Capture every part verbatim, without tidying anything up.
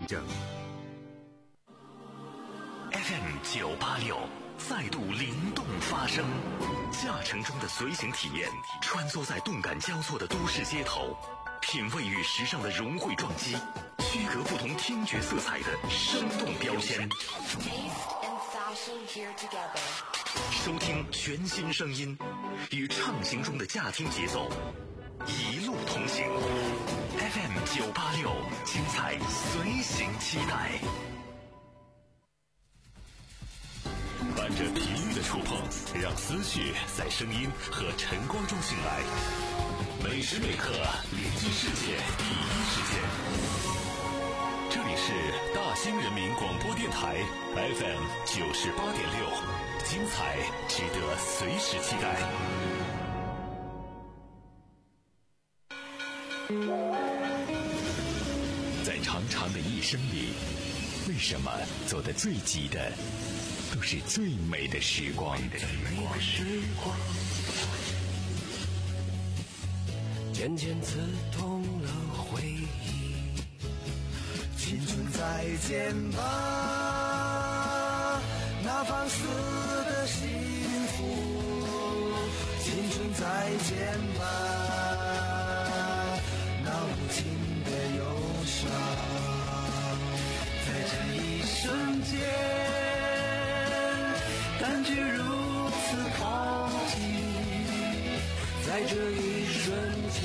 证。 F M 九八六再度灵动发声，驾乘中的随行体验，穿梭在动感交错的都市街头，品味与时尚的融汇撞击，区隔不同听觉色彩的生动标签。收听全新声音，与畅行中的驾听节奏，一路同行。F M 九八六，精彩随行期待。伴着频率的触碰，让思绪在声音和晨光中醒来。每时每刻连接世界第一时间。这里是大兴人民广播电台 F M 九十八点六，精彩值得随时期待。在长长的一生里，为什么走得最急的都是最美的时光？ 渐渐刺痛了回忆，青春再见吧，那放肆的幸福，青春再见吧，那无情的忧伤，在这一瞬间感觉如此靠近，在这一瞬间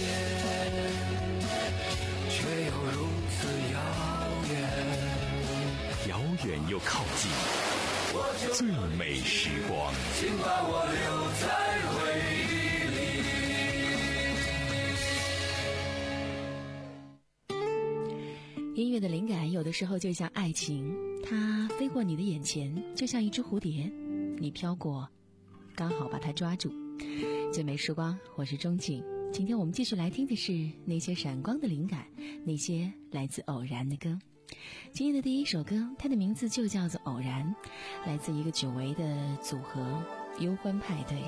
却又如此遥远， 遥远又靠近，最美时光， 请把我留在回忆里。音乐的灵感有的时候就像爱情，它飞过你的眼前，就像一只蝴蝶，你飘过，刚好把它抓住。最美时光，我是钟景。今天我们继续来听的是那些闪光的灵感，那些来自偶然的歌。今天的第一首歌，它的名字就叫做偶然，来自一个久违的组合幽欢派对。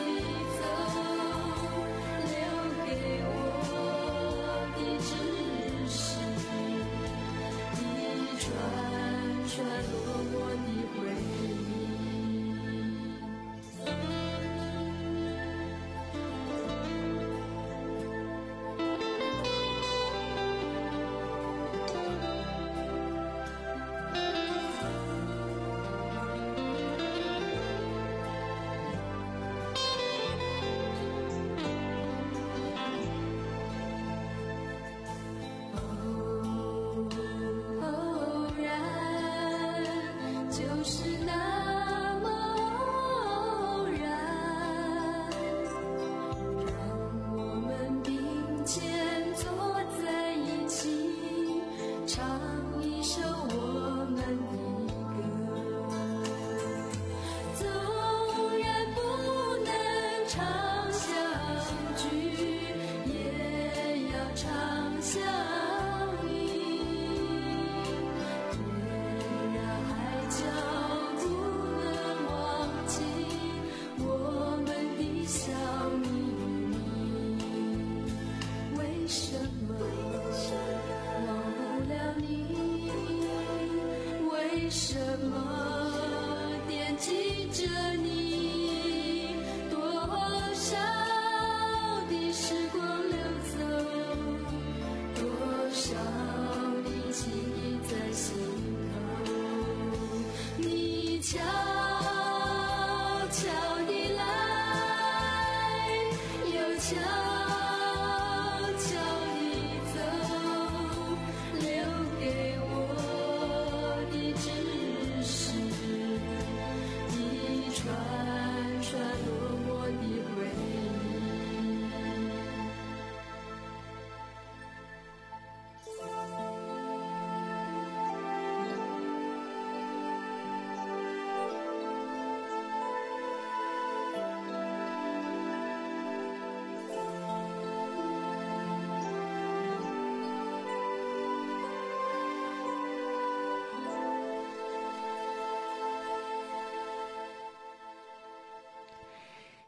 留给我的指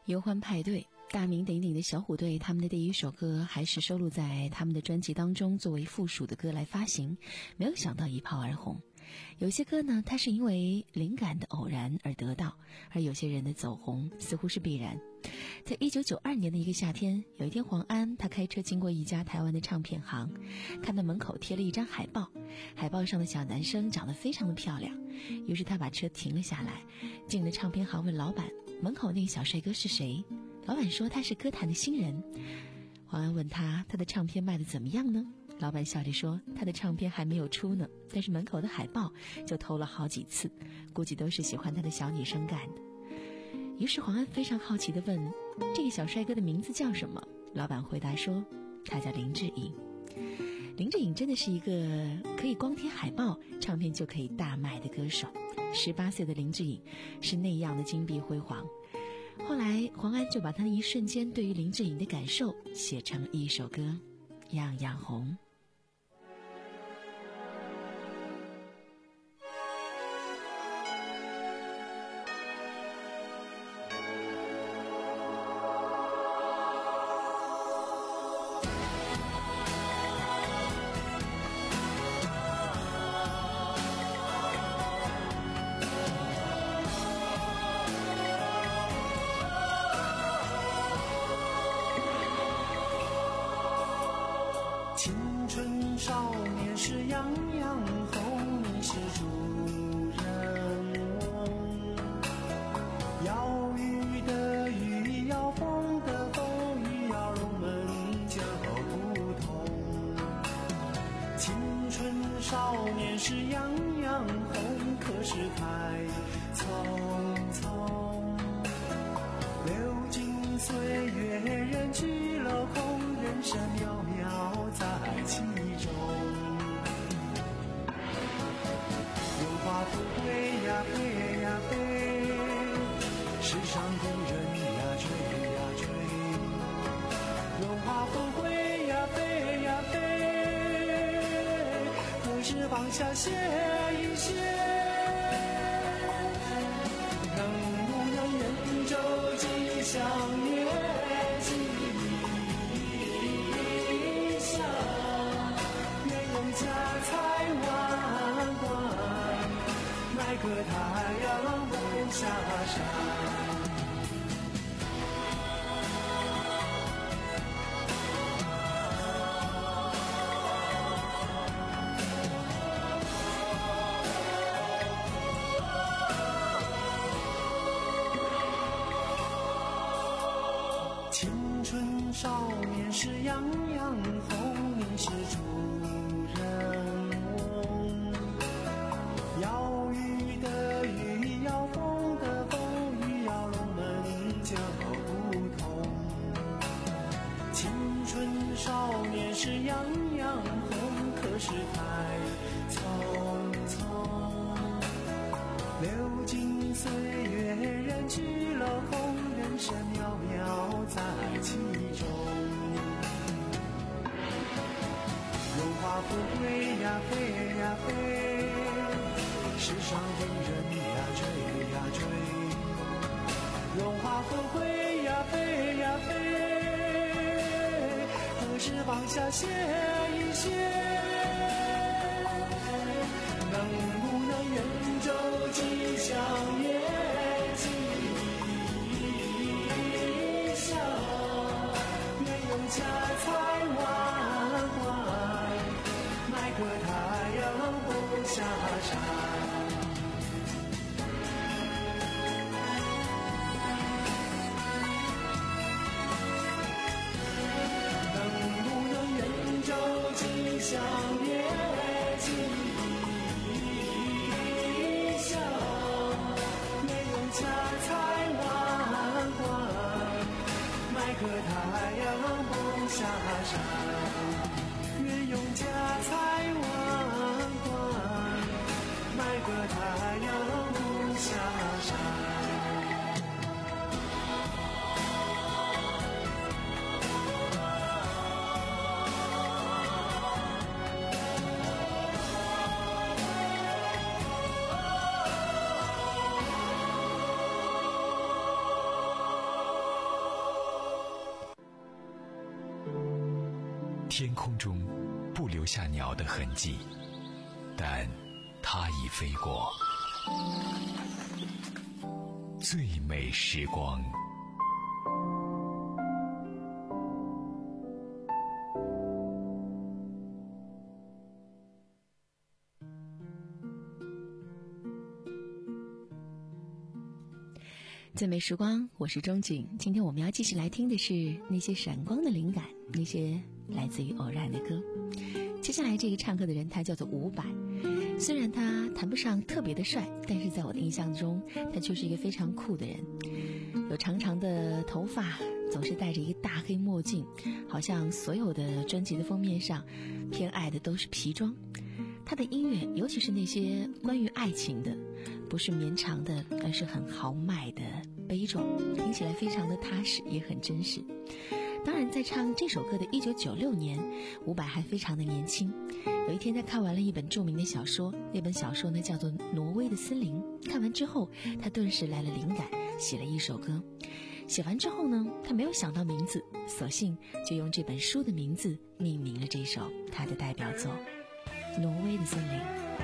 忧欢派对，大名鼎鼎的小虎队，他们的第一首歌还是收录在他们的专辑当中，作为附属的歌来发行，没有想到一炮而红。有些歌呢，它是因为灵感的偶然而得到，而有些人的走红似乎是必然。在一九九二年的一个夏天，有一天黄安他开车经过一家台湾的唱片行，看到门口贴了一张海报，海报上的小男生长得非常的漂亮，于是他把车停了下来，进了唱片行，问老板门口那个小帅哥是谁。老板说他是歌坛的新人。黄安问他他的唱片卖得怎么样呢？老板笑着说他的唱片还没有出呢，但是门口的海报就偷了好几次，估计都是喜欢他的小女生干的。于是黄安非常好奇地问这个小帅哥的名字叫什么？老板回答说他叫林志颖。林志颖真的是一个可以光贴海报唱片就可以大卖的歌手。十八岁的林志颖是那样的金碧辉煌。后来黄安就把他的一瞬间对于林志颖的感受写成一首歌《样样红》。 放下歇一歇，能不能人舟吉祥月吉祥，愿用家财万贯，买个太阳不下山。少年时样样红，你是主人翁。要雨的雨，要风的风，雨要龙门就不同。青春少年时样样红，可是太匆匆。流金岁月，人去楼空，人生渺渺在其中。荣华富贵呀飞呀飞，世上的人呀追呀追。荣华富贵呀飞呀飞，何时放下歇一歇？能不能人舟吉祥也吉祥，愿用家财万贯，买个太阳不下山。能不能人舟吉祥也吉祥，愿用家财万贯，买个太阳不下山。愿用家财万贯，买个太阳不下山。 天空中不留下鸟的痕迹，但它已飞过。最美时光。 最美时光，我是钟景。今天我们要继续来听的是那些闪光的灵感，那些来自于偶然的歌。接下来这个唱歌的人，他叫做伍佰。虽然他谈不上特别的帅，但是在我的印象中，他却是一个非常酷的人。有长长的头发，总是戴着一个大黑墨镜，好像所有的专辑的封面上偏爱的都是皮装。他的音乐，尤其是那些关于爱情的，不是绵长的，而是很豪迈的悲壮，听起来非常的踏实，也很真实。当然，在唱这首歌的一九九六年，伍佰还非常的年轻。有一天，他看完了一本著名的小说，那本小说呢叫做《挪威的森林》。看完之后，他顿时来了灵感，写了一首歌。写完之后呢，他没有想到名字，索性就用这本书的名字命名了这首他的代表作《挪威的森林》。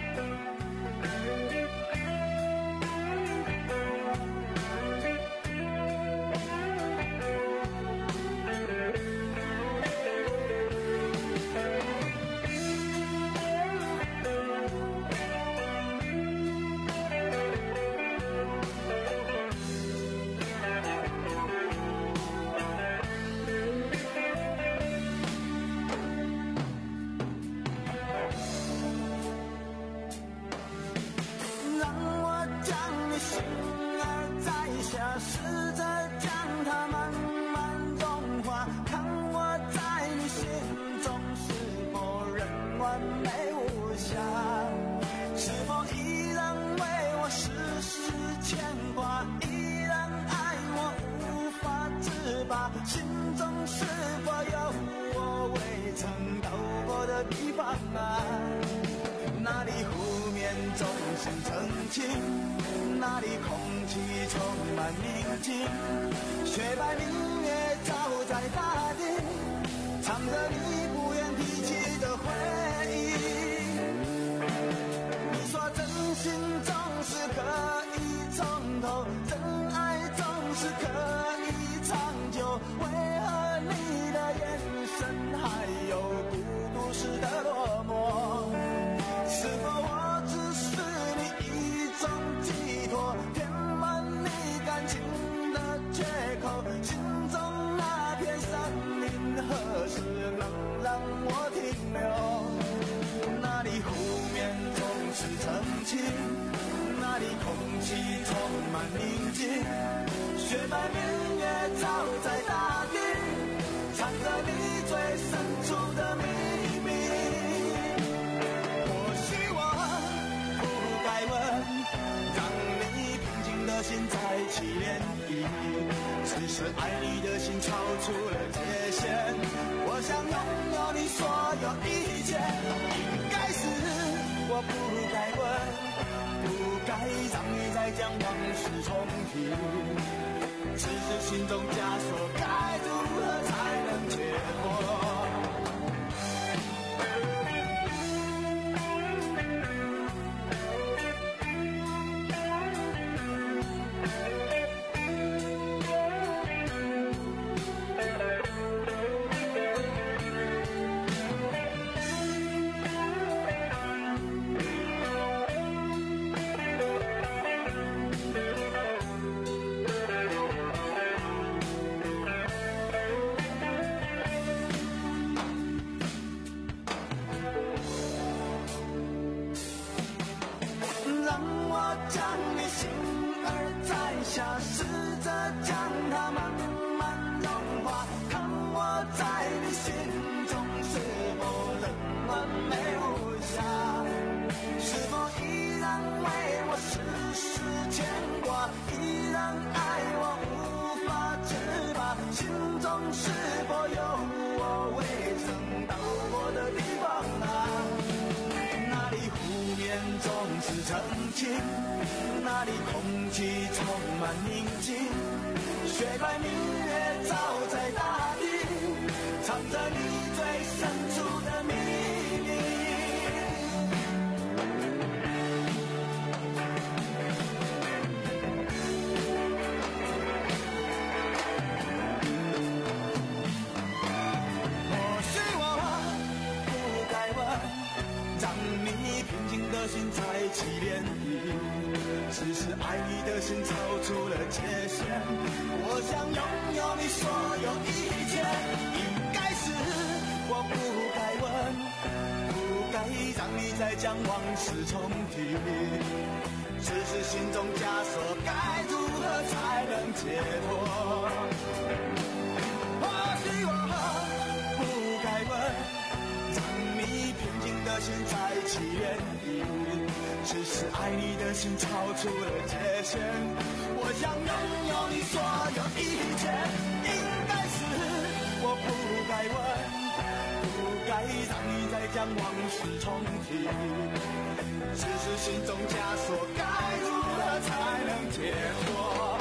心中是否有我未曾到过的地方啊？那里湖面总是澄清，那里空气充满宁静，雪白明月照在大地，唱着你不愿提起的回忆。你说真心总是可以从头，真爱总是可以长久，为何你的眼神还有孤独时的落寞？是否我只是你一种寄托，填满你感情的缺口？心中那片森林何时能让我停留？那里湖面总是澄清，那里空气充满宁静，雪白明月照在大地，藏着你最深处的秘密。或许我不该问，让你平静的心再起涟漪，只是爱你的心超出了界限。我想拥有你所有一切，应该是我不该问，不该让你再将往事重提，只是心中枷锁该如何才能解脱？那里空气充满宁静，雪白明月照在大地，藏着你最深的心在起涟漪，只是爱你的心超出了界限。我想拥有你所有一切，应该是我不该问，不该让你再将往事重提，只是心中枷锁该如何才能解脱？或许我不该问，让你平静的心在起涟漪，只是爱你的心超出了界限。我想拥有你所有一切，应该是我不该问，不该让你再将往事重提，只是心中枷锁该如何才能解脱？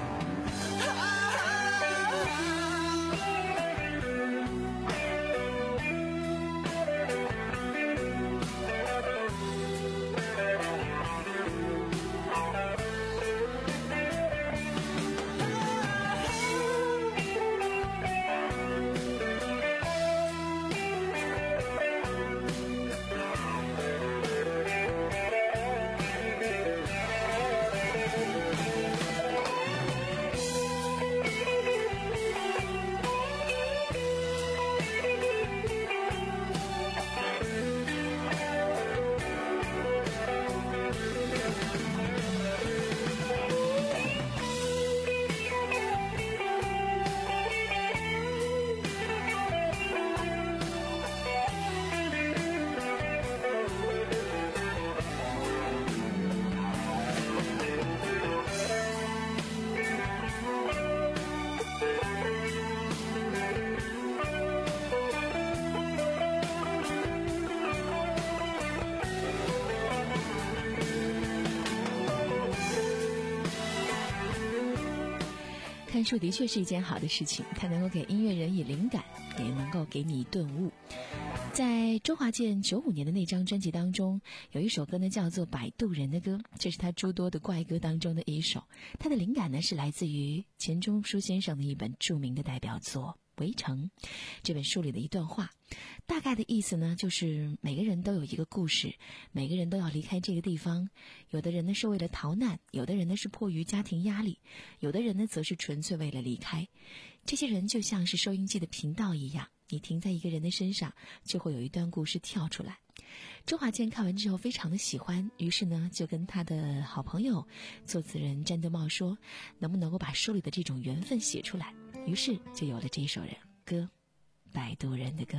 看书的确是一件好的事情，它能够给音乐人以灵感，也能够给你顿悟。在周华健九五年的那张专辑当中，有一首歌呢叫做《摆渡人的歌》，这是他诸多的怪歌当中的一首。他的灵感呢是来自于钱钟书先生的一本著名的代表作《围城》这本书里的一段话，大概的意思呢就是每个人都有一个故事，每个人都要离开这个地方，有的人呢是为了逃难，有的人呢是迫于家庭压力，有的人呢则是纯粹为了离开。这些人就像是收音机的频道一样，你停在一个人的身上，就会有一段故事跳出来。周华健看完之后非常的喜欢，于是呢就跟他的好朋友作词人詹德茂说，能不能够把书里的这种缘分写出来，于是就有了这首人歌《摆渡人的歌》。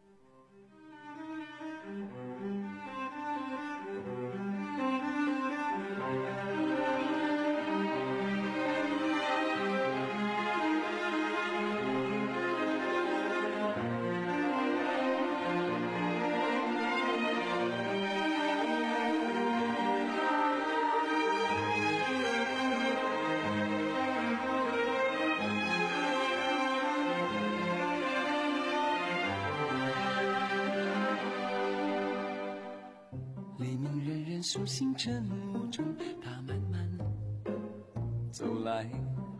数星辰雾中，他慢慢走来，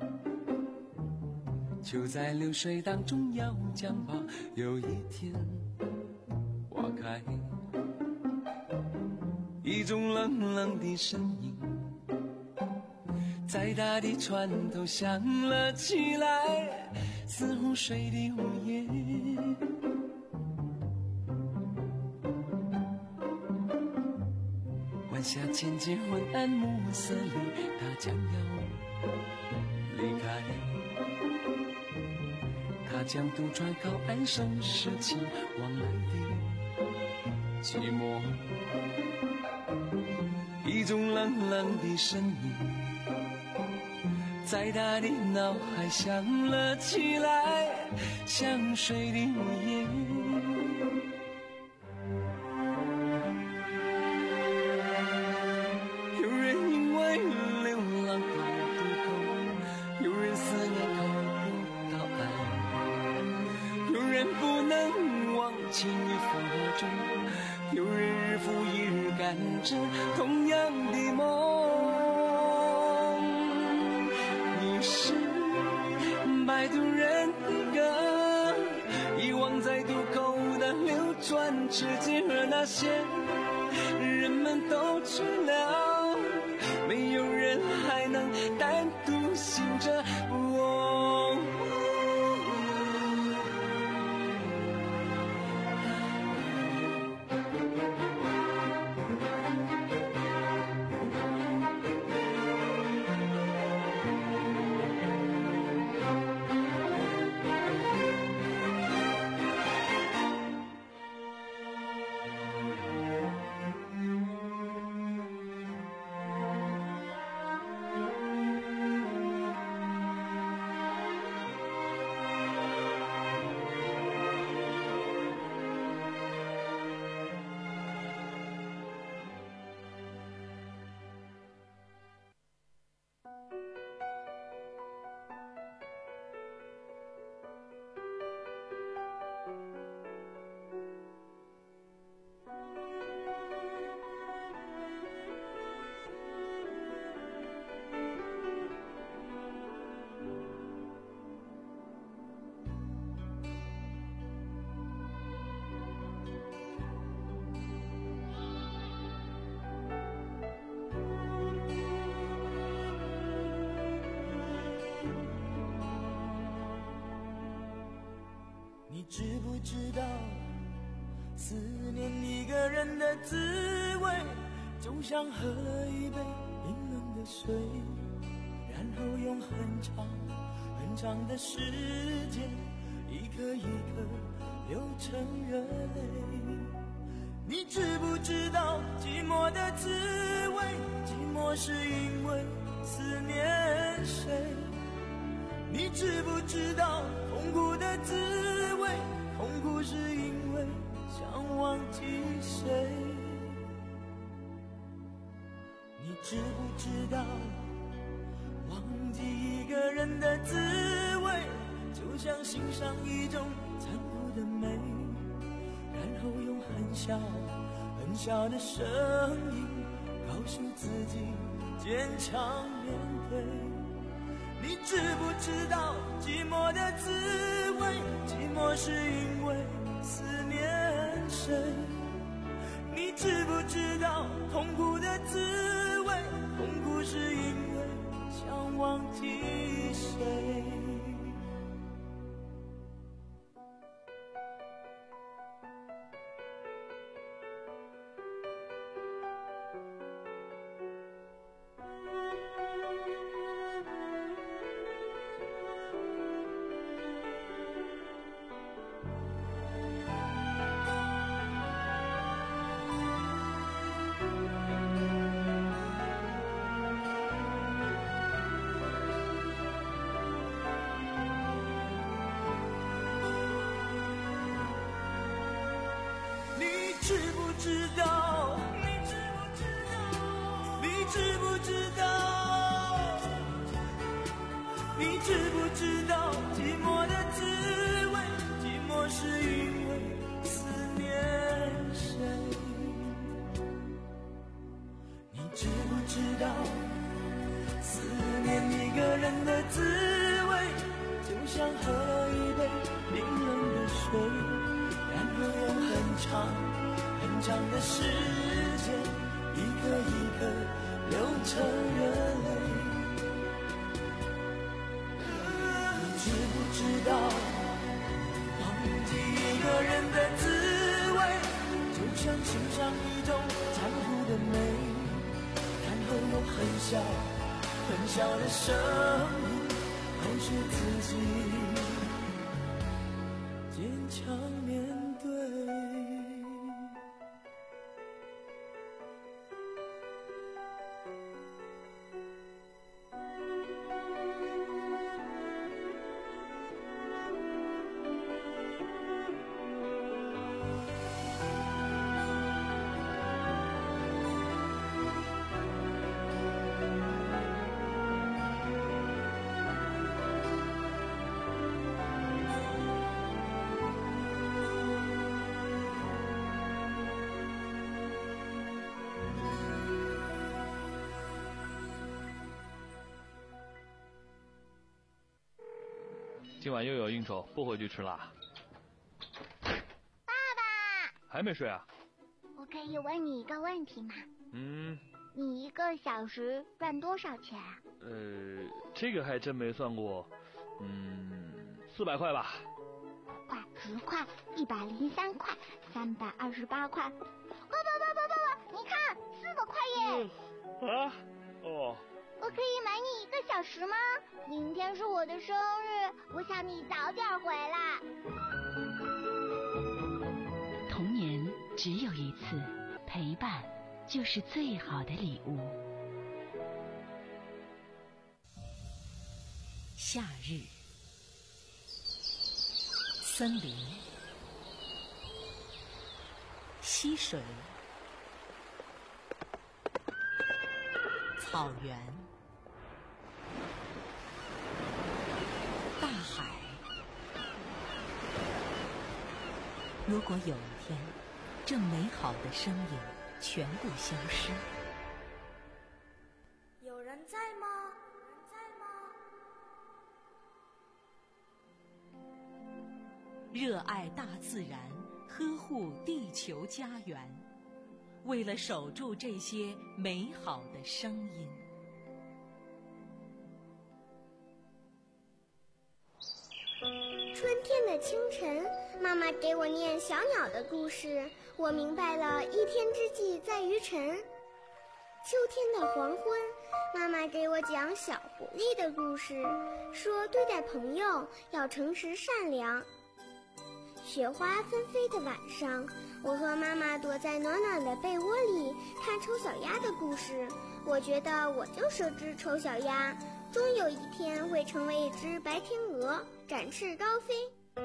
就在流水当中要将吧，有一天花开，一种冷冷的声音在他的船头响了起来，似湖水的午夜，晚霞渐渐昏暗暮色里，他将要离开，他将渡船靠岸收拾起往来的寂寞，一种冷冷的声音在他的脑海响了起来，像水的午夜，有人日复一日赶着同样的梦，你是摆渡人的歌，遗忘在渡口的流转之间，而那些人们都知了，没有人还能单独醒着我。你知不知道，思念一个人的滋味，就像喝了一杯冰冷的水，然后用很长很长的时间，一颗一颗流成热泪。你知不知道寂寞的滋味，寂寞是因为思念谁？你知不知道痛苦的滋味，痛苦是因为想忘记谁？你知不知道忘记一个人的滋味，就像欣赏一种残酷的美，然后用很小很小的声音告诉自己坚强面对。你知不知道寂寞的滋味，寂寞是因为思念谁？你知不知道痛苦的滋味，痛苦是因为想忘记谁？知不知道？你知不知道？你知不知道？你知不知道寂寞的滋味？寂寞是因为思念谁？你知不知道思念一个人的滋味，就像喝了一杯冰冷的水，然后用很长很长的时间，一颗一颗流成热泪。你知不知道忘记一个人的滋味，就像欣赏一种残酷的美，然后用很小很小的声音告诉自己坚强面对。 今晚又有应酬，不回去吃啦。 爸爸， 还没睡啊？ 我可以问你一个问题吗？ 嗯， 你一个小时赚多少钱啊？ 呃，这个还真没算过。嗯，四百块吧。 块、十块、一百零三块、三百二十八块。不不不不不不，你看，四百块耶！ 嗯、啊？哦。 我可以买你一个小时吗？明天是我的生日，我想你早点回来。 童年只有一次，陪伴就是最好的礼物。夏日，森林，溪水，草原，大海。如果有一天，这美好的声音全部消失， 有人在吗？有人在吗？ 热爱大自然，呵护地球家园，为了守住这些美好的声音。 春天的清晨，妈妈给我念小鸟的故事，我明白了一天之计在于晨。秋天的黄昏，妈妈给我讲小狐狸的故事，说对待朋友要诚实善良。雪花纷飞的晚上，我和妈妈躲在暖暖的被窝里看丑小鸭的故事，我觉得我就是只丑小鸭，终有一天会成为一只白天鹅，展翅高飞。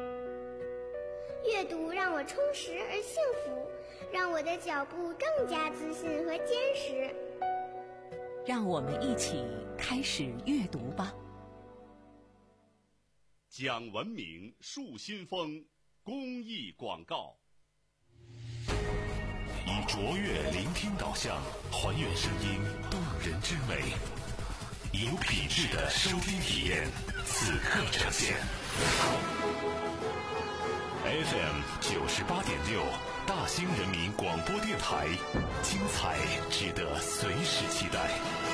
阅读让我充实而幸福，让我的脚步更加自信和坚实。 让我们一起开始阅读吧。 讲文明树新风公益广告。 以卓越聆听导向，还原声音动人之美，有品质的收听体验，此刻呈现。F M 九十八点六，大兴人民广播电台，精彩值得随时期待。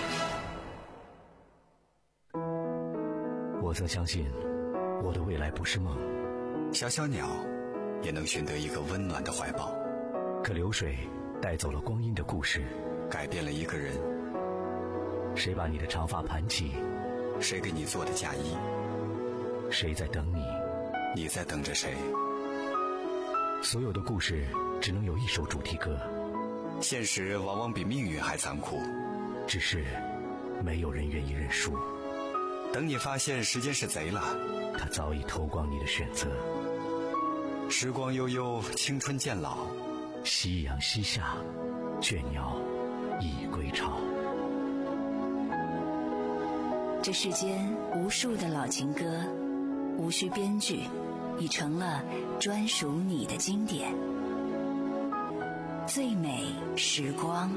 我则相信，我的未来不是梦。 小小鸟也能寻得一个温暖的怀抱。 可流水带走了光阴的故事， 改变了一个人。 谁把你的长发盘起？ 谁给你做的嫁衣？ 谁在等你？ 你在等着谁？ 所有的故事只能有一首主题歌。 现实往往比命运还残酷， 只是没有人愿意认输。 等你发现时间是贼了， 他早已偷光你的选择。 时光悠悠，青春渐老， 夕阳西下，倦鸟已归巢。 这世间无数的老情歌，无需编剧，已成了专属你的经典。最美时光。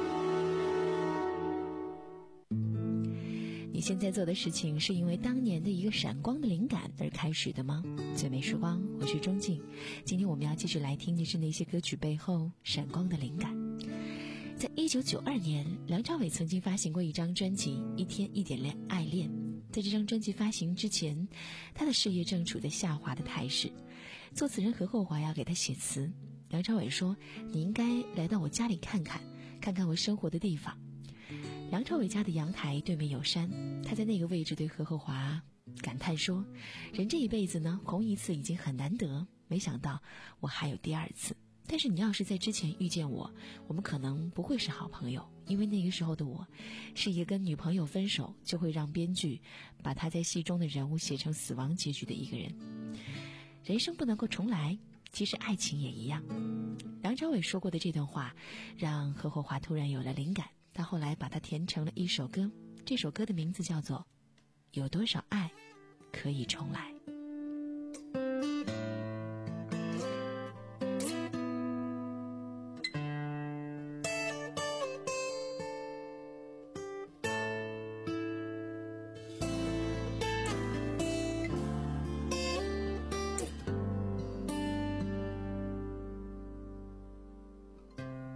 你现在做的事情是因为当年的一个闪光的灵感而开始的吗？最美时光，我是钟静。今天我们要继续来听的是那些歌曲背后闪光的灵感。在一九九二年，梁朝伟曾经发行过一张专辑《一天一点恋爱恋》。在这张专辑发行之前，他的事业正处在下滑的态势。作词人何厚华要给他写词，梁朝伟说：“你应该来到我家里看看，看看我生活的地方。”梁朝伟家的阳台对面有山，他在那个位置对何厚华感叹说：“人这一辈子呢，红一次已经很难得，没想到我还有第二次。但是你要是在之前遇见我，我们可能不会是好朋友，因为那个时候的我是一个跟女朋友分手就会让编剧把他在戏中的人物写成死亡结局的一个人。人生不能够重来，其实爱情也一样。”梁朝伟说过的这段话让何厚华突然有了灵感，他后来把它填成了一首歌，这首歌的名字叫做《有多少爱可以重来》。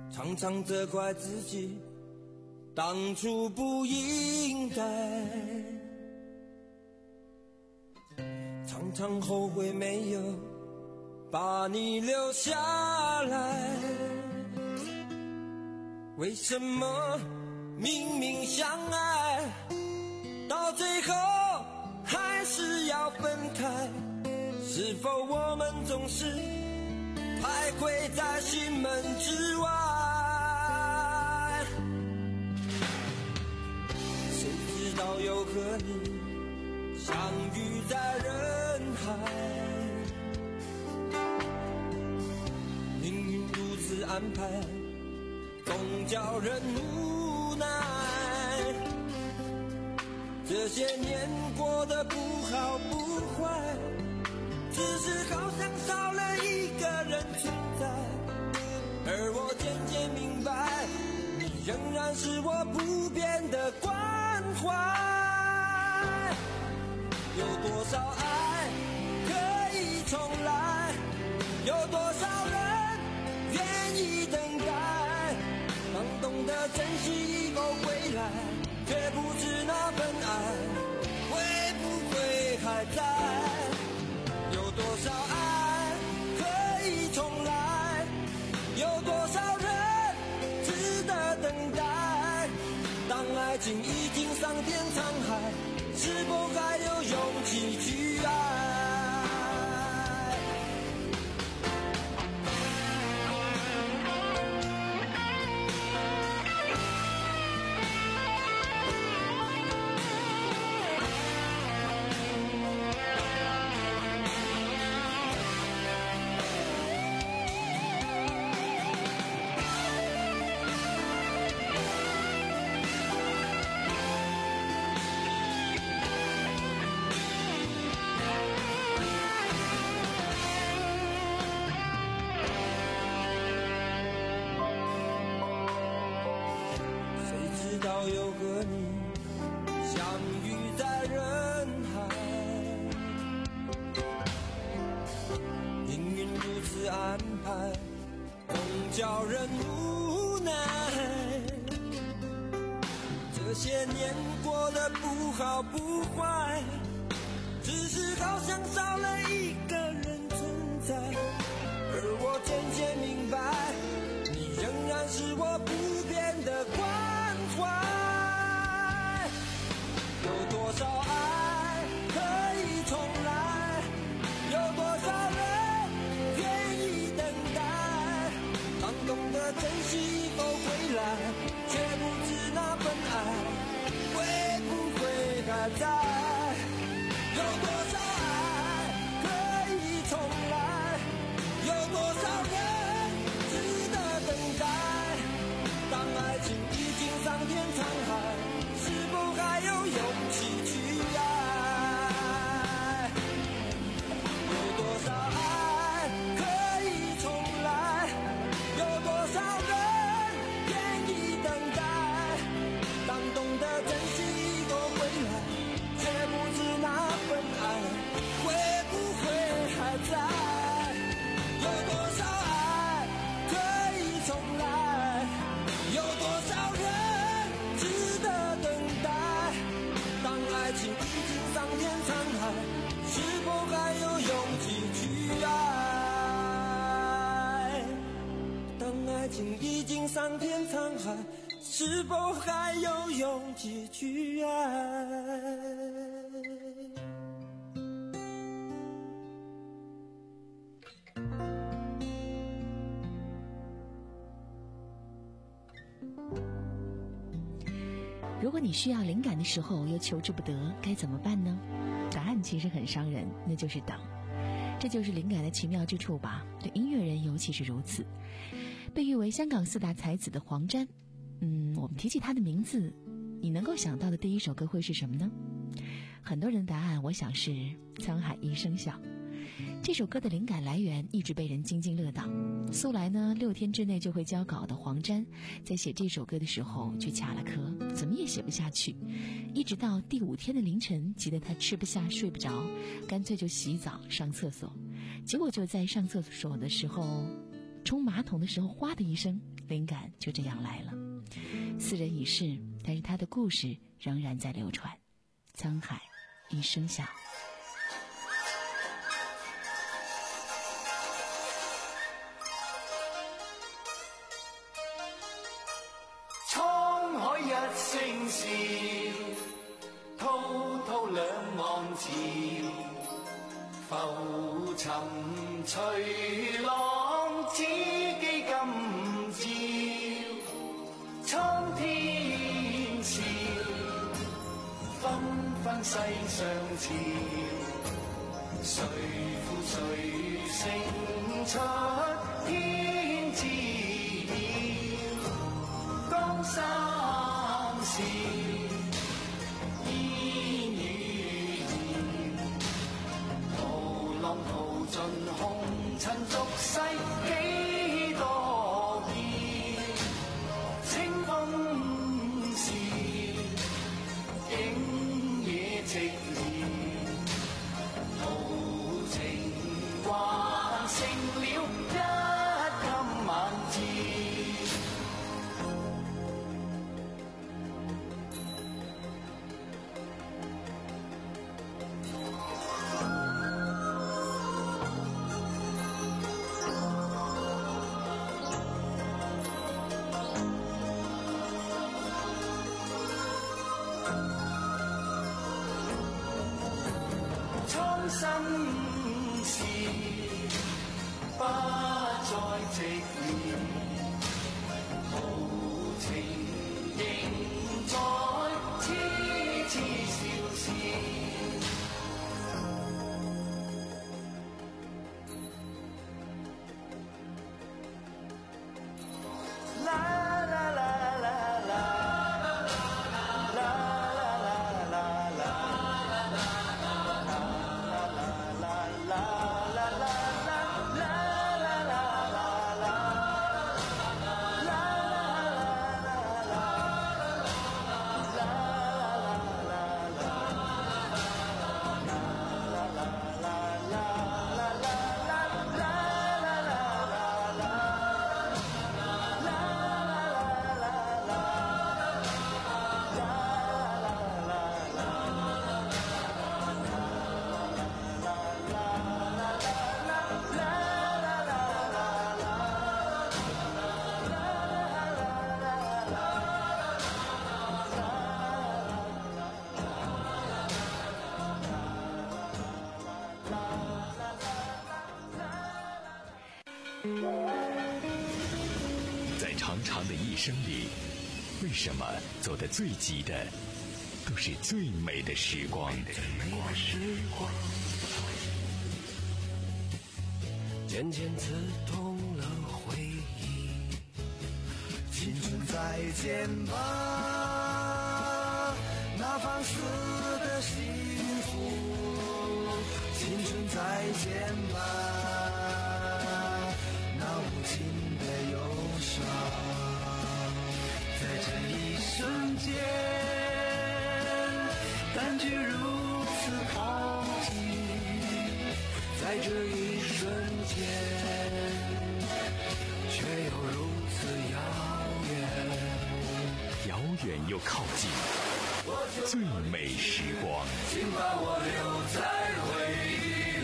常常责怪自己当初不应该，常常后悔没有把你留下来。为什么明明相爱，到最后还是要分开？是否我们总是徘徊在心门之外？谁知道又和你相遇在人海，命运如此安排，总叫人无奈。这些年过得不好不坏，只是好像少了一个人存在。而我渐渐明白，你仍然是我不变的关怀。有多少爱可以重来，有多少人愿意等待。当懂得珍惜以后回来，却不知那份爱会不会还在。有多少爱可以重来，有多少人值得等待。当爱情已经桑田沧海，是否还有勇气去爱？又和你相遇在人海，命运如此安排，总叫人无奈。这些年过得不好不坏，只是好像少了一个人存在。而我渐渐明白，你仍然是我不变的关怀。有多少爱可以重来，有多少人愿意等待。当懂得珍惜以后回来，却不知那份爱会不会还在。有多少爱可以重来，有多少人值得等待。当爱情已经桑田沧海，是否还有勇气去爱？有多少爱可以重来，有多少人愿意等待。当懂得珍惜以后回来，却不知那份爱会不会还在。有多少爱可以重来，有多少人值得等待。当爱情已经桑田沧海，是否还有勇气去爱？当爱情已经桑田沧海，是否还有勇气去爱？ 如果你需要灵感的时候又求之不得，该怎么办呢？答案其实很伤人，那就是等。这就是灵感的奇妙之处吧，对音乐人尤其是如此。被誉为香港四大才子的黄沾，嗯，我们提起他的名字，你能够想到的第一首歌会是什么呢？很多人的答案我想是《沧海一声笑》。这首歌的灵感来源一直被人津津乐道。素来呢，六天之内就会交稿的黄沾，在写这首歌的时候却卡了壳，怎么也写不下去。一直到第五天的凌晨，急得他吃不下睡不着，干脆就洗澡上厕所。结果就在上厕所的时候， 冲马桶的时候哗的一声，灵感就这样来了。四人已逝，但是他的故事仍然在流传。沧海一声笑。 滄海一聲笑，滔滔兩岸潮，浮沉隨浪，此機今朝，蒼天笑，紛紛世上潮，誰負誰勝出天知曉，江山事煙雨遙，濤浪淘盡紅塵俗世幾多變，清風是景野寂寥，豪情還成了一襟晚照。生事不再寂寥，豪情仍在痴痴笑笑。啦啦啦啦啦。 在长长的一生里，为什么走得最急的都是最美的时光？ 渐渐刺痛了回忆， 青春再见吧，那放肆的幸福，青春再见吧，那无情的忧伤，在这一瞬间，感觉如此靠近，在这一瞬间，却又如此遥远， 遥远又靠近，最美时光， 请把我留在回忆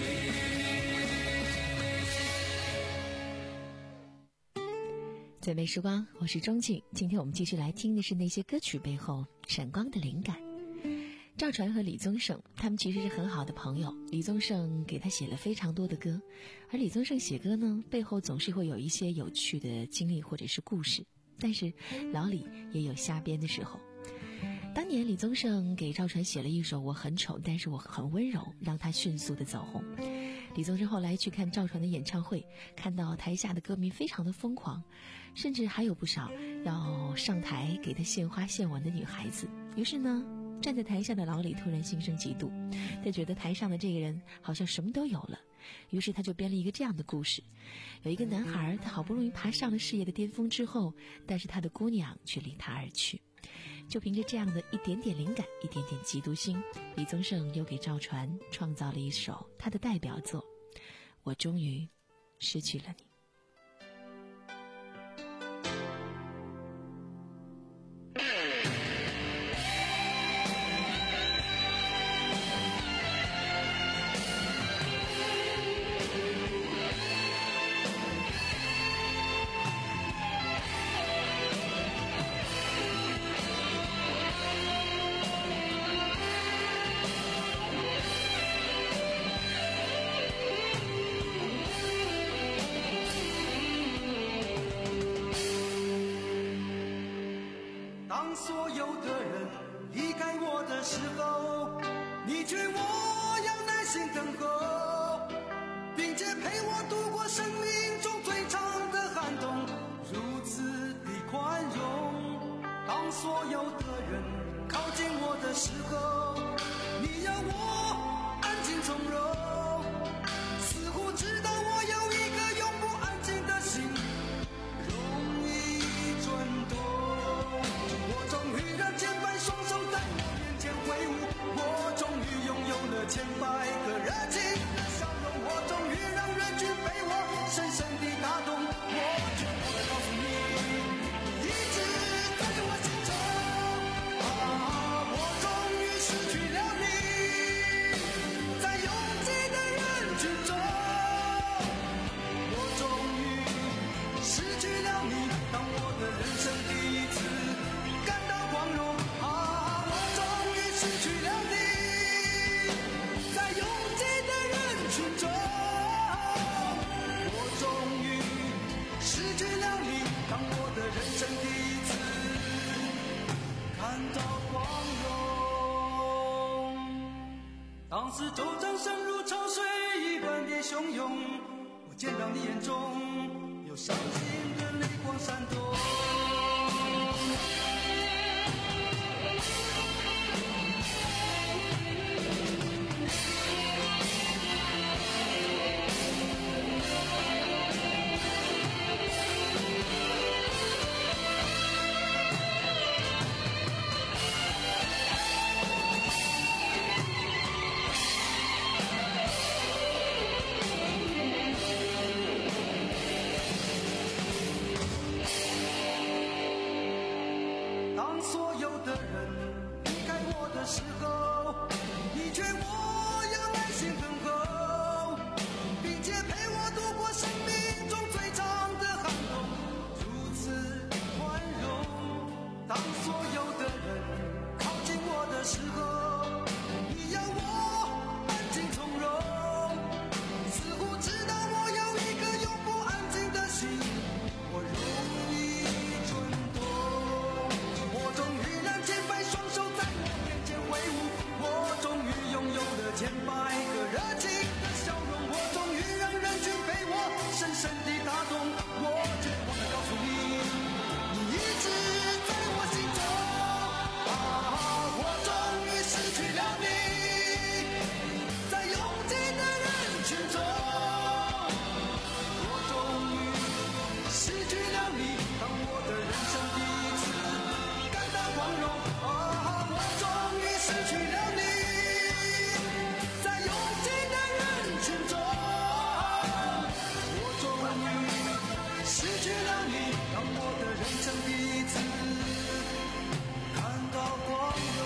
里。 最美时光，我是钟静。今天我们继续来听的是那些歌曲背后闪光的灵感。赵传和李宗盛，他们其实是很好的朋友。李宗盛给他写了非常多的歌，而李宗盛写歌呢，背后总是会有一些有趣的经历或者是故事。但是老李也有瞎编的时候。当年李宗盛给赵传写了一首《我很丑，但是我很温柔》，让他迅速的走红。李宗盛后来去看赵传的演唱会，看到台下的歌迷非常的疯狂，甚至还有不少要上台给他献花献吻的女孩子。于是呢，站在台下的老李突然心生嫉妒，他觉得台上的这个人好像什么都有了，于是他就编了一个这样的故事。有一个男孩，他好不容易爬上了事业的巅峰之后，但是他的姑娘却离他而去。就凭着这样的一点点灵感，一点点嫉妒心，李宗盛又给赵传创造了一首他的代表作《我终于失去了你》。 有的人靠近我的时候，你要我安静从容，似乎知道我有一个永不安静的心，容易转动。我终于让千百双手在我面前挥舞，我终于拥有了千百个热情的笑容，我终于让人群被我深深地打动。我却忘了告诉你，一直在我心中。啊，我终于失去了你，在拥挤的人群中，我终于失去了你，当我的人生第一次感到光荣。啊，我终于失去了你，在拥挤的人群中，我终于失去了你，当我的人生第一次看到光荣。当时周掌声如潮水一般的汹涌，我见到你眼中有伤心的泪光闪动。当所有的人离开我的时候，你劝我要耐心等候，并且陪我度过生命中最长的寒冬，如此宽容。当所有的人靠近我的时候，你要我安静从容，似乎知道我有一个永不安静的心，我容易转动。我终于让千百双手在我面前挥舞，我终于拥有了千百个热情的笑容，我终于让人群被我深深地打动。我却忘了告诉你，你一直在我心中。啊，我终于失去了你，在拥挤的人群中，我终于失去了你，当我的人生第一次感到光荣。啊，我终于失去了你，在拥挤的人群中，我终于失去了你，当我的人生第一次看到光荣。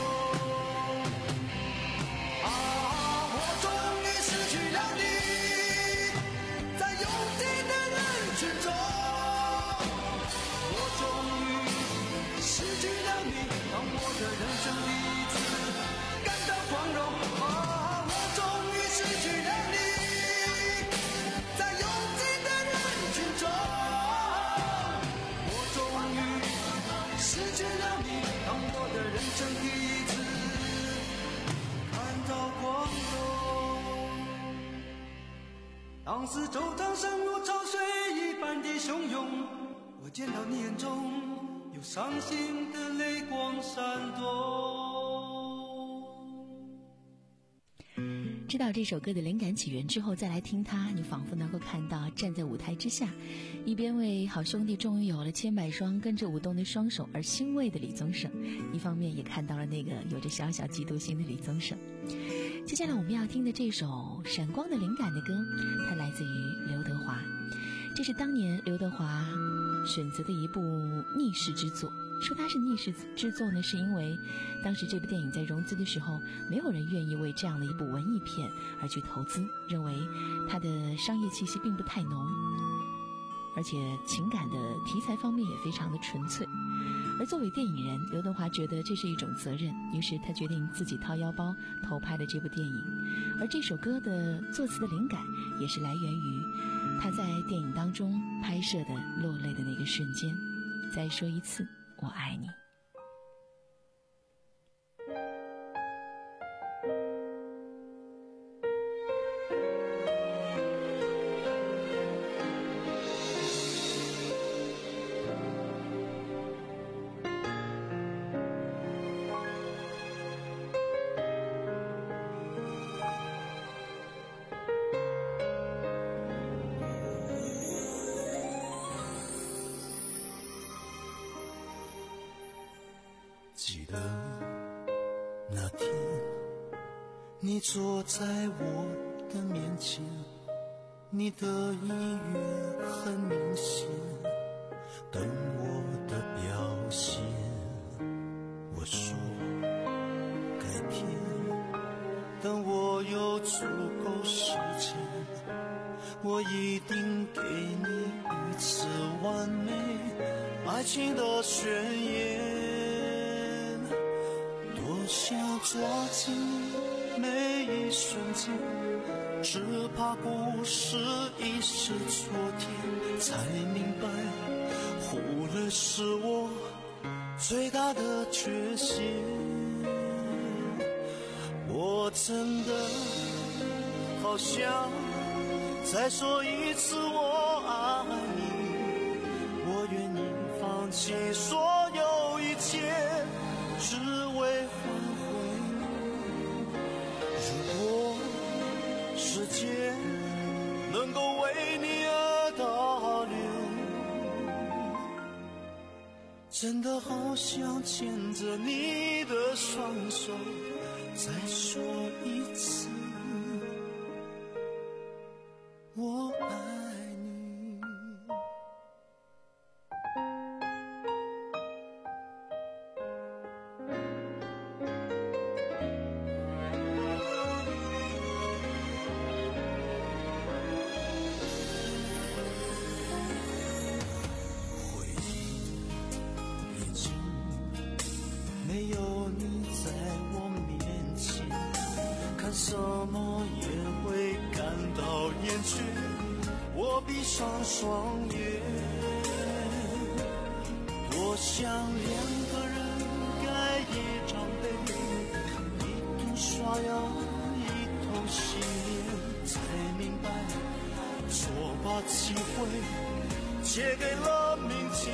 啊，我终于失去了你，在拥挤的人群中，我终于失去了你，当我的人生第一次感到光荣。啊，我终于失去了你，在拥挤的人群中，我终于失去了你，当我的人生第一次看到光荣。当时周掌声如潮水一般的汹涌，我见到你眼中有伤心的泪光闪动。 知道这首歌的灵感起源之后，再来听它，你仿佛能够看到站在舞台之下，一边为好兄弟终于有了千百双跟着舞动的双手而欣慰的李宗盛，一方面也看到了那个有着小小嫉妒心的李宗盛。接下来我们要听的这首闪光的灵感的歌，它来自于刘德华，这是当年刘德华选择的一部逆势之作。说它是逆势之作呢，是因为当时这部电影在融资的时候，没有人愿意为这样的一部文艺片而去投资，认为它的商业气息并不太浓，而且情感的题材方面也非常的纯粹。而作为电影人，刘德华觉得这是一种责任，于是他决定自己掏腰包投拍了这部电影。而这首歌的作词的灵感也是来源于他在电影当中拍摄的落泪的那个瞬间。再说一次，我爱你。 记得那天你坐在我的面前，你的意愿很明显，等我的表现。我说改天，等我有足够时间，我一定给你一次完美爱情的宣言。多想抓紧每一瞬间，只怕故事已是昨天，才明白忽略是我最大的缺陷。我真的好想再说一次我爱你，我愿意放弃所有一切，只为换回你。如果世界能够为你而倒流，真的好想牵着你的双手，再说一次我爱你。回忆已经没有你在我面前，看什么也会感到厌倦。我闭上双眼，多想两个人盖一张被，一同刷牙，一同洗脸，才明白错把机会借给了明天。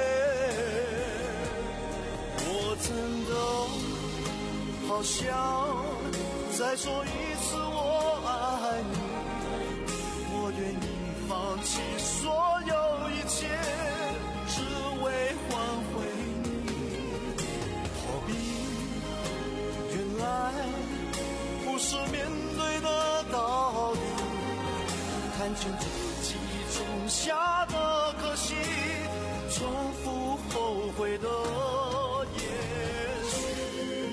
我真的好想再说一次我爱你，我愿意放弃所有一切，只为换回你。逃避原来不是面对的道理，看见自己种下的可惜，重复后悔的也许。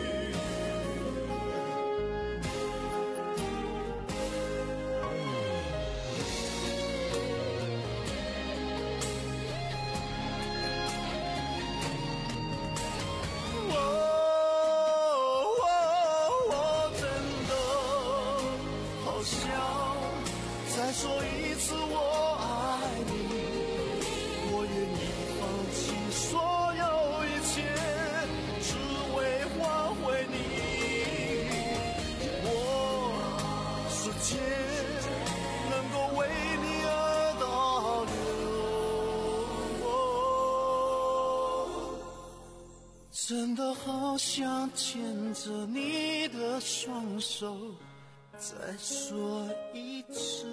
再说一次我爱你，我愿意放弃所有一切，只为换回你。我世界能够为你而倒流，真的好想牵着你的双手，再说一次。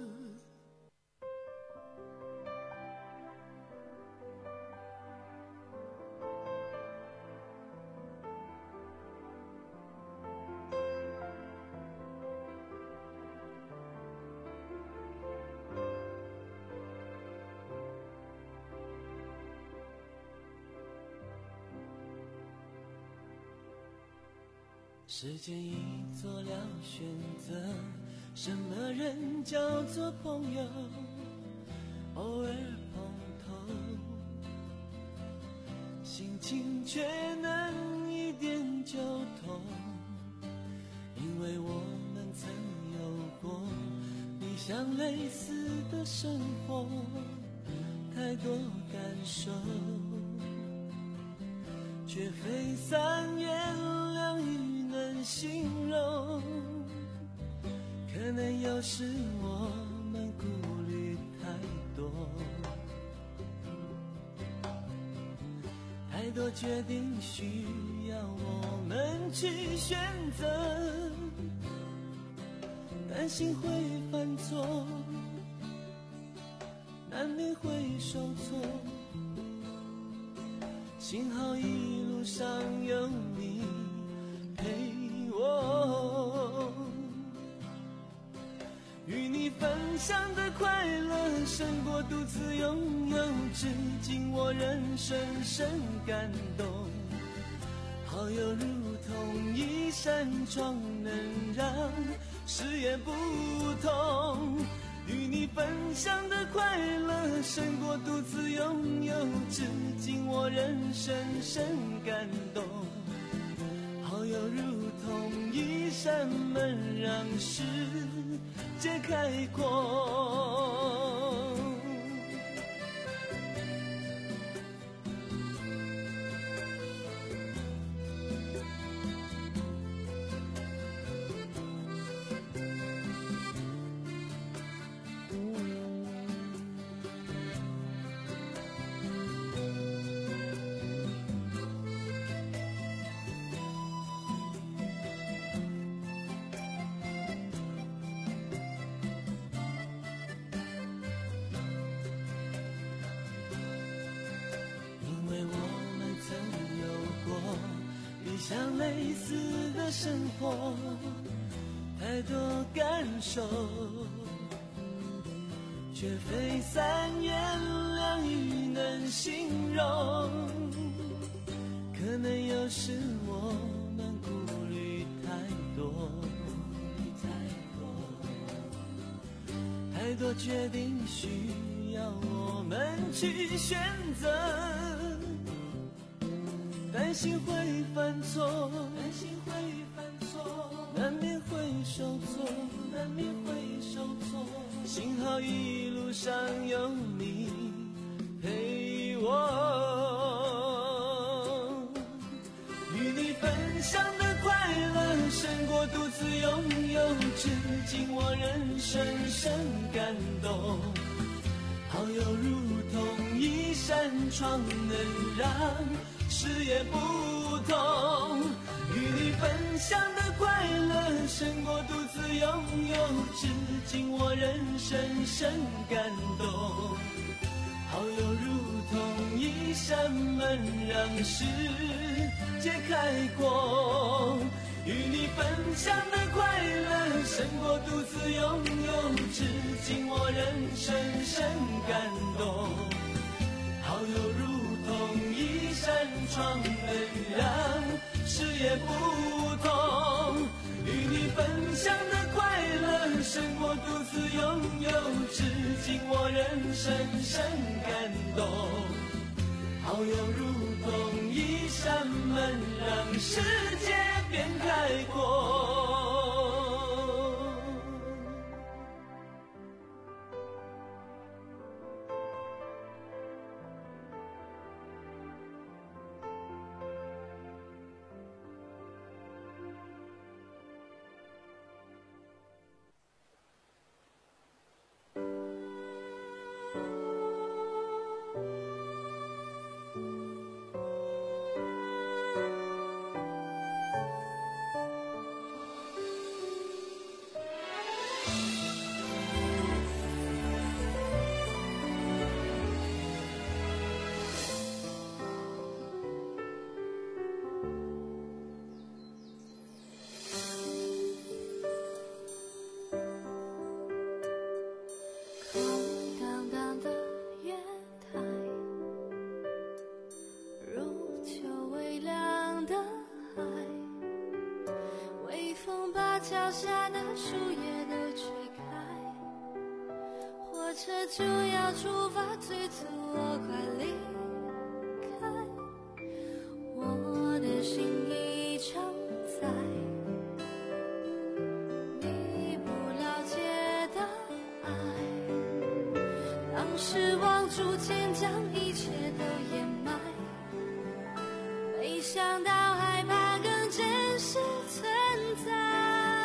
时间已做了选择，什么人叫做朋友？偶尔碰头，心情却能一点就通。因为我们曾有过你想类似的生活，太多感受，却非三言两语能形容。可能有时我们顾虑太多，太多决定需要我们去选择，担心会犯错，难免会受挫，幸好一路路上有你陪我，与你分享的快乐胜过独自拥有，至今我仍深深感动。好友如同一扇窗，能让视野不同，与你分享的快乐胜过独自拥有，至今我仍深深感动。好友如同一扇门，让世界开阔。像类似的生活，太多感受，却非三言两语能形容。可能有时我们顾虑太多，太多决定需要我们去选择。担心会犯错，担心会犯错，难免会受挫，难免会受挫。幸好一路上有你陪我，与你分享的快乐胜过独自拥有，至今我仍深深感动。好友如同一扇窗，能让视野不同，与你分享的快乐胜过独自拥有，至今我仍深深感动。好友如同一扇门，让世界开阔，与你分享的快乐胜过独自拥有，至今我仍深深感动。好友如同一扇窗，能让视野不同，与你分享的快乐胜过独自拥有，至今我仍深深感动。好友如同一扇门，让世界变开阔。 脚下的树叶都吹开，火车就要出发，催促我快离开。我的心已承载你不了解的爱，当失望逐渐将一切都掩埋，没想到害怕更真实存在。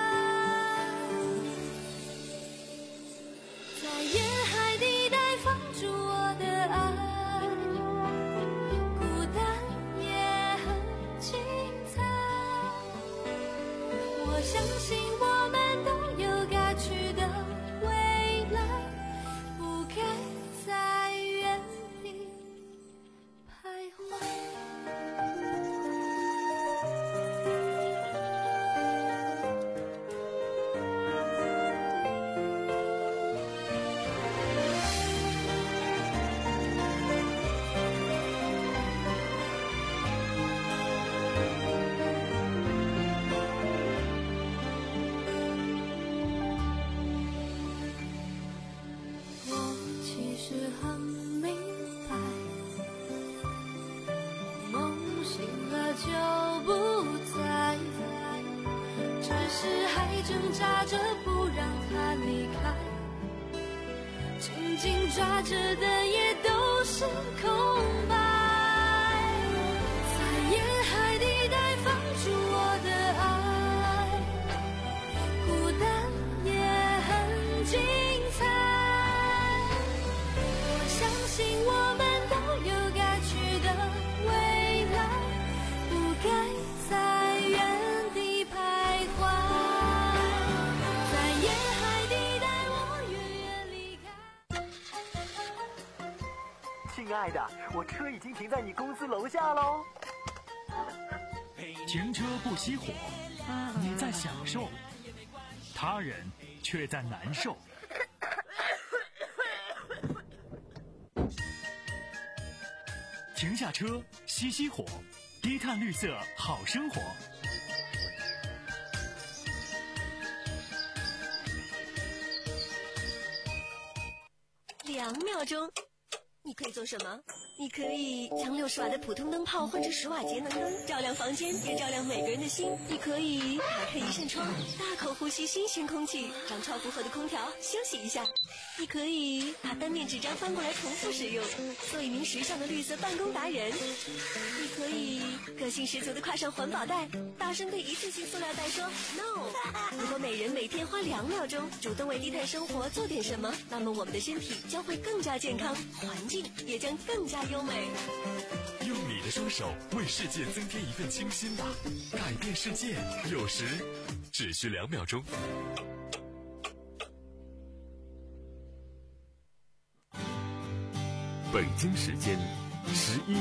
相信我们都有该去的未来，不该在原地徘徊。 挣扎着不让它离开，紧紧抓着的也都是空白。在沿海地带放逐我的爱，孤单也很精彩。我相信我们都有该去的未来，不该在原地徘徊。在沿海地带我远远离开。 亲爱的，我车已经停在你公司楼下喽。 停车不熄火，你在享受，他人却在难受。停下车，熄熄火，低碳绿色好生活。 两秒钟，你可以做什么？你可以将六十瓦的普通灯泡换成十瓦节能灯，照亮房间，也照亮每个人的心。你可以打开一扇窗，大口呼吸新鲜空气，让超负荷的空调休息一下。你可以把单面纸张翻过来重复使用，做一名时尚的绿色办公达人。你可以个性十足的挎上环保袋，大声对一次性塑料袋说 no。 如果每人每天花两秒钟主动为低碳生活做点什么，那么我们的身体将会更加健康，环境也将更加优美。 用你的双手为世界增添一份清新吧，改变世界有时只需两秒钟。北京时间十一